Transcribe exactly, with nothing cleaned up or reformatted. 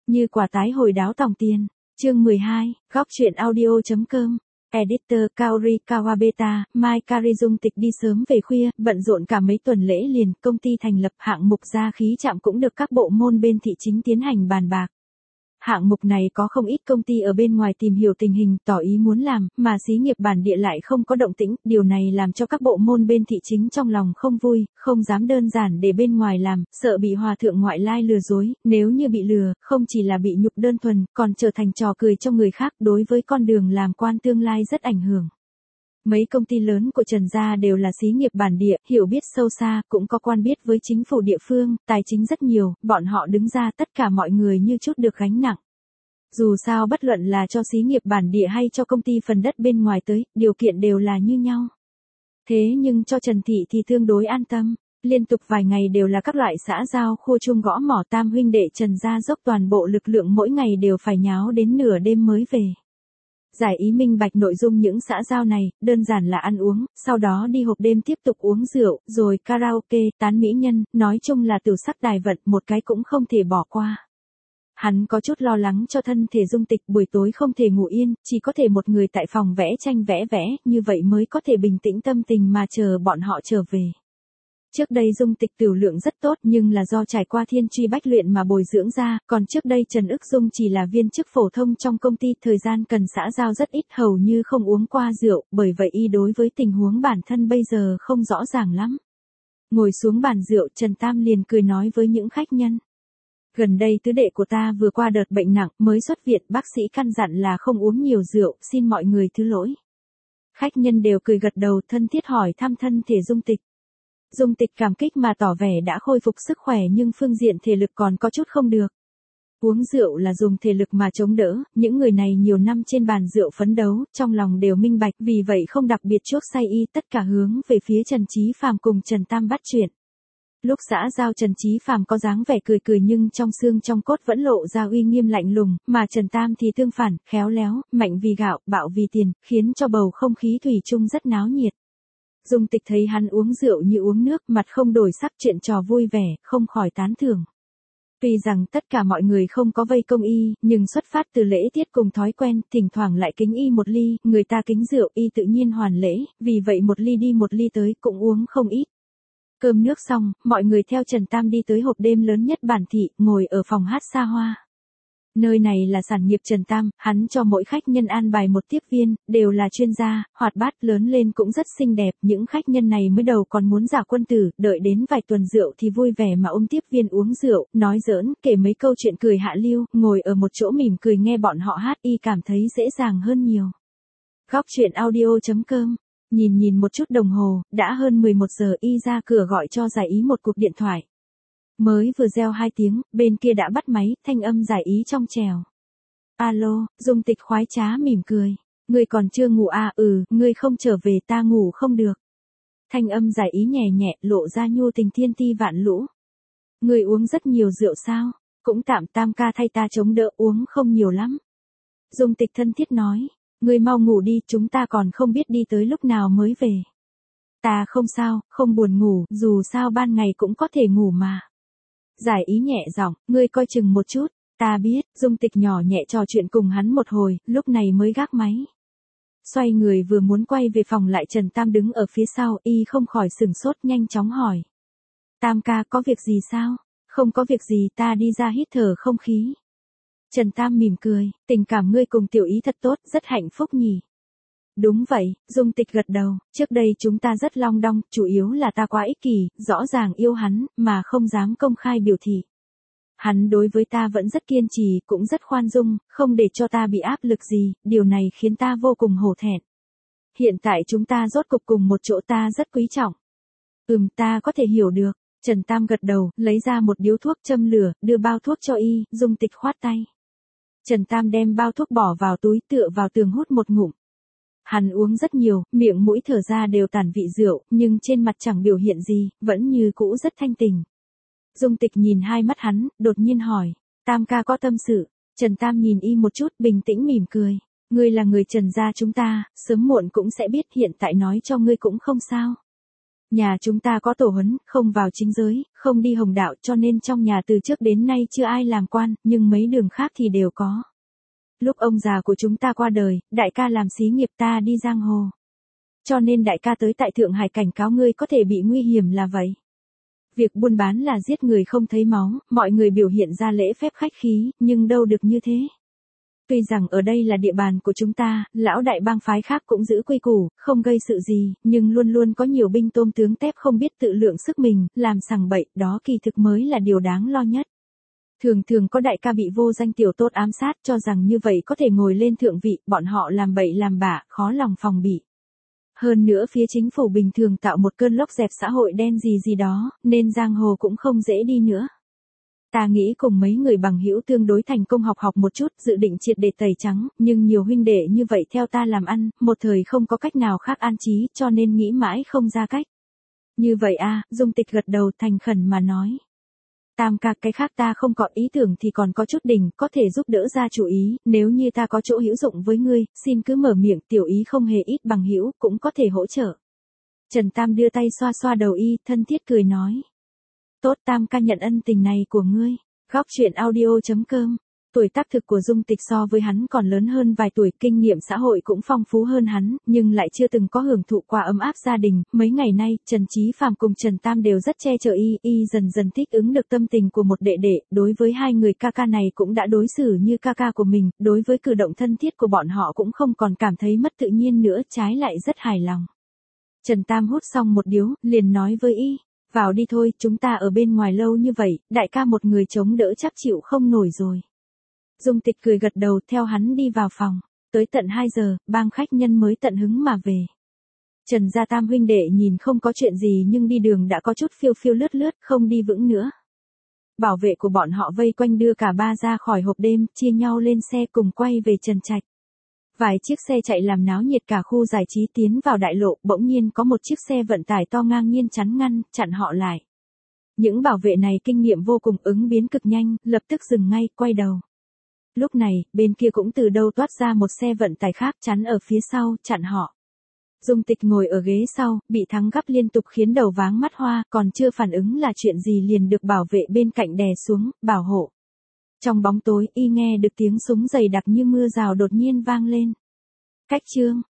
Như quả tái hồi đáo tòng tiền. Chương mười hai, góc truyện audio.com. Editor Kaori Kawabeta, Mai Kari Dung Tịch đi sớm về khuya, bận rộn cả mấy tuần lễ liền, công ty thành lập hạng mục gia khí trạm cũng được các bộ môn bên thị chính tiến hành bàn bạc. Hạng mục này có không ít công ty ở bên ngoài tìm hiểu tình hình, tỏ ý muốn làm, mà xí nghiệp bản địa lại không có động tĩnh, điều này làm cho các bộ môn bên thị chính trong lòng không vui, không dám đơn giản để bên ngoài làm, sợ bị hòa thượng ngoại lai lừa dối, nếu như bị lừa, không chỉ là bị nhục đơn thuần, còn trở thành trò cười cho người khác, đối với con đường làm quan tương lai rất ảnh hưởng. Mấy công ty lớn của Trần Gia đều là xí nghiệp bản địa, hiểu biết sâu xa, cũng có quan biết với chính phủ địa phương, tài chính rất nhiều, bọn họ đứng ra tất cả mọi người như chút được gánh nặng. Dù sao bất luận là cho xí nghiệp bản địa hay cho công ty phần đất bên ngoài tới, điều kiện đều là như nhau. Thế nhưng cho Trần Thị thì tương đối an tâm, liên tục vài ngày đều là các loại xã giao khua chuông gõ mỏ, tam huynh đệ Trần Gia dốc toàn bộ lực lượng, mỗi ngày đều phải nháo đến nửa đêm mới về. Giải ý minh bạch nội dung những xã giao này, đơn giản là ăn uống, sau đó đi hộp đêm tiếp tục uống rượu, rồi karaoke, tán mỹ nhân, nói chung là tiểu sắc đài vận, một cái cũng không thể bỏ qua. Hắn có chút lo lắng cho thân thể Dung Tịch, buổi tối không thể ngủ yên, chỉ có thể một người tại phòng vẽ tranh vẽ vẽ, như vậy mới có thể bình tĩnh tâm tình mà chờ bọn họ trở về. Trước đây Dung Tịch tiểu lượng rất tốt nhưng là do trải qua thiên truy bách luyện mà bồi dưỡng ra, còn trước đây Trần Ức Dung chỉ là viên chức phổ thông trong công ty, thời gian cần xã giao rất ít, hầu như không uống qua rượu, bởi vậy y đối với tình huống bản thân bây giờ không rõ ràng lắm. Ngồi xuống bàn rượu, Trần Tam liền cười nói với những khách nhân. Gần đây tứ đệ của ta vừa qua đợt bệnh nặng, mới xuất viện, bác sĩ căn dặn là không uống nhiều rượu, xin mọi người thứ lỗi. Khách nhân đều cười gật đầu, thân thiết hỏi thăm thân thể Dung Tịch. Dung Tịch cảm kích mà tỏ vẻ đã khôi phục sức khỏe nhưng phương diện thể lực còn có chút không được. Uống rượu là dùng thể lực mà chống đỡ, những người này nhiều năm trên bàn rượu phấn đấu, trong lòng đều minh bạch, vì vậy không đặc biệt chuốc say y, tất cả hướng về phía Trần Chí Phàm cùng Trần Tam bắt chuyện. Lúc xã giao Trần Chí Phàm có dáng vẻ cười cười nhưng trong xương trong cốt vẫn lộ ra uy nghiêm lạnh lùng, mà Trần Tam thì tương phản, khéo léo, mạnh vì gạo, bạo vì tiền, khiến cho bầu không khí thủy chung rất náo nhiệt. Dung Tịch thấy hắn uống rượu như uống nước, mặt không đổi sắc, chuyện trò vui vẻ, không khỏi tán thưởng. Tuy rằng tất cả mọi người không có vây công y, nhưng xuất phát từ lễ tiết cùng thói quen, thỉnh thoảng lại kính y một ly, người ta kính rượu y tự nhiên hoàn lễ, vì vậy một ly đi một ly tới cũng uống không ít. Cơm nước xong, mọi người theo Trần Tam đi tới hộp đêm lớn nhất bản thị, ngồi ở phòng hát xa hoa. Nơi này là sản nghiệp Trần Tam, hắn cho mỗi khách nhân an bài một tiếp viên, đều là chuyên gia, hoạt bát, lớn lên cũng rất xinh đẹp, những khách nhân này mới đầu còn muốn giả quân tử, đợi đến vài tuần rượu thì vui vẻ mà ôm tiếp viên uống rượu, nói giỡn, kể mấy câu chuyện cười hạ lưu, ngồi ở một chỗ mỉm cười nghe bọn họ hát, y cảm thấy dễ dàng hơn nhiều. Góc truyện audio.com. Nhìn nhìn một chút đồng hồ, đã hơn mười một giờ, y ra cửa gọi cho Giải Ý một cuộc điện thoại. Mới vừa reo hai tiếng, bên kia đã bắt máy, thanh âm Giải Ý trong trẻo. Alo, Dung Tịch khoái trá mỉm cười. Ngươi còn chưa ngủ à? Ừ, ngươi không trở về ta ngủ không được. Thanh âm Giải Ý nhẹ nhẹ, lộ ra nhu tình thiên ti vạn lũ. Ngươi uống rất nhiều rượu sao? Cũng tạm, Tam ca thay ta chống đỡ, uống không nhiều lắm. Dung Tịch thân thiết nói. Ngươi mau ngủ đi, chúng ta còn không biết đi tới lúc nào mới về. Ta không sao, không buồn ngủ, dù sao ban ngày cũng có thể ngủ mà. Giải Ý nhẹ giọng, ngươi coi chừng một chút, ta biết. Dung Tịch nhỏ nhẹ trò chuyện cùng hắn một hồi, lúc này mới gác máy. Xoay người vừa muốn quay về phòng lại Trần Tam đứng ở phía sau, y không khỏi sừng sốt, nhanh chóng hỏi. Tam ca có việc gì sao? Không có việc gì, ta đi ra hít thở không khí. Trần Tam mỉm cười, tình cảm ngươi cùng Tiểu Ý thật tốt, rất hạnh phúc nhỉ. Đúng vậy, Dung Tịch gật đầu, trước đây chúng ta rất long đong, chủ yếu là ta quá ích kỷ, rõ ràng yêu hắn, mà không dám công khai biểu thị. Hắn đối với ta vẫn rất kiên trì, cũng rất khoan dung, không để cho ta bị áp lực gì, điều này khiến ta vô cùng hổ thẹn. Hiện tại chúng ta rốt cục cùng một chỗ, ta rất quý trọng. Ừm, ta có thể hiểu được. Trần Tam gật đầu, lấy ra một điếu thuốc châm lửa, đưa bao thuốc cho y, Dung Tịch khoát tay. Trần Tam đem bao thuốc bỏ vào túi, tựa vào tường hút một ngụm. Hắn uống rất nhiều, miệng mũi thở ra đều tản vị rượu, nhưng trên mặt chẳng biểu hiện gì, vẫn như cũ rất thanh tình. Dung Tịch nhìn hai mắt hắn, đột nhiên hỏi, Tam ca có tâm sự. Trần Tam nhìn y một chút, bình tĩnh mỉm cười. Ngươi là người Trần gia chúng ta, sớm muộn cũng sẽ biết, hiện tại nói cho ngươi cũng không sao. Nhà chúng ta có tổ huấn, không vào chính giới, không đi hồng đạo cho nên trong nhà từ trước đến nay chưa ai làm quan, nhưng mấy đường khác thì đều có. Lúc ông già của chúng ta qua đời, đại ca làm xí nghiệp ta đi giang hồ. Cho nên đại ca tới tại Thượng Hải cảnh cáo ngươi có thể bị nguy hiểm là vậy. Việc buôn bán là giết người không thấy máu, mọi người biểu hiện ra lễ phép khách khí, nhưng đâu được như thế. Tuy rằng ở đây là địa bàn của chúng ta, lão đại bang phái khác cũng giữ quy củ, không gây sự gì, nhưng luôn luôn có nhiều binh tôm tướng tép không biết tự lượng sức mình, làm sằng bậy, đó kỳ thực mới là điều đáng lo nhất. Thường thường có đại ca bị vô danh tiểu tốt ám sát cho rằng như vậy có thể ngồi lên thượng vị, bọn họ làm bậy làm bạ, khó lòng phòng bị. Hơn nữa phía chính phủ bình thường tạo một cơn lốc dẹp xã hội đen gì gì đó, nên giang hồ cũng không dễ đi nữa. Ta nghĩ cùng mấy người bằng hữu tương đối thành công học học một chút, dự định triệt để tẩy trắng, nhưng nhiều huynh đệ như vậy theo ta làm ăn, một thời không có cách nào khác an trí, cho nên nghĩ mãi không ra cách. Như vậy a, Dung Tịch gật đầu thành khẩn mà nói. Tam ca, cái khác ta không có ý tưởng thì còn có chút đỉnh, có thể giúp đỡ ra chủ ý, nếu như ta có chỗ hữu dụng với ngươi, xin cứ mở miệng, tiểu ý không hề ít bằng hữu, cũng có thể hỗ trợ. Trần Tam đưa tay xoa xoa đầu y, thân thiết cười nói. Tốt, Tam ca nhận ân tình này của ngươi. Góc truyện audio chấm com. Tuổi tác thực của Dung Tịch so với hắn còn lớn hơn vài tuổi, kinh nghiệm xã hội cũng phong phú hơn hắn, nhưng lại chưa từng có hưởng thụ qua ấm áp gia đình. Mấy ngày nay, Trần Chí Phàm cùng Trần Tam đều rất che chở y, y dần dần thích ứng được tâm tình của một đệ đệ, đối với hai người ca ca này cũng đã đối xử như ca ca của mình, đối với cử động thân thiết của bọn họ cũng không còn cảm thấy mất tự nhiên nữa, trái lại rất hài lòng. Trần Tam hút xong một điếu, liền nói với y. Vào đi thôi, chúng ta ở bên ngoài lâu như vậy, đại ca một người chống đỡ chắc chịu không nổi rồi. Dung Tịch cười gật đầu theo hắn đi vào phòng. Tới tận hai giờ, bang khách nhân mới tận hứng mà về. Trần gia tam huynh đệ nhìn không có chuyện gì nhưng đi đường đã có chút phiêu phiêu lướt lướt, không đi vững nữa. Bảo vệ của bọn họ vây quanh đưa cả ba ra khỏi hộp đêm, chia nhau lên xe cùng quay về Trần Trạch. Vài chiếc xe chạy làm náo nhiệt cả khu giải trí tiến vào đại lộ, bỗng nhiên có một chiếc xe vận tải to ngang nhiên chắn ngăn, chặn họ lại. Những bảo vệ này kinh nghiệm vô cùng, ứng biến cực nhanh, lập tức dừng ngay, quay đầu. Lúc này, bên kia cũng từ đâu toát ra một xe vận tải khác chắn ở phía sau, chặn họ. Dung Tịch ngồi ở ghế sau, bị thắng gấp liên tục khiến đầu váng mắt hoa, còn chưa phản ứng là chuyện gì liền được bảo vệ bên cạnh đè xuống, bảo hộ. Trong bóng tối, y nghe được tiếng súng dày đặc như mưa rào đột nhiên vang lên. Cách chương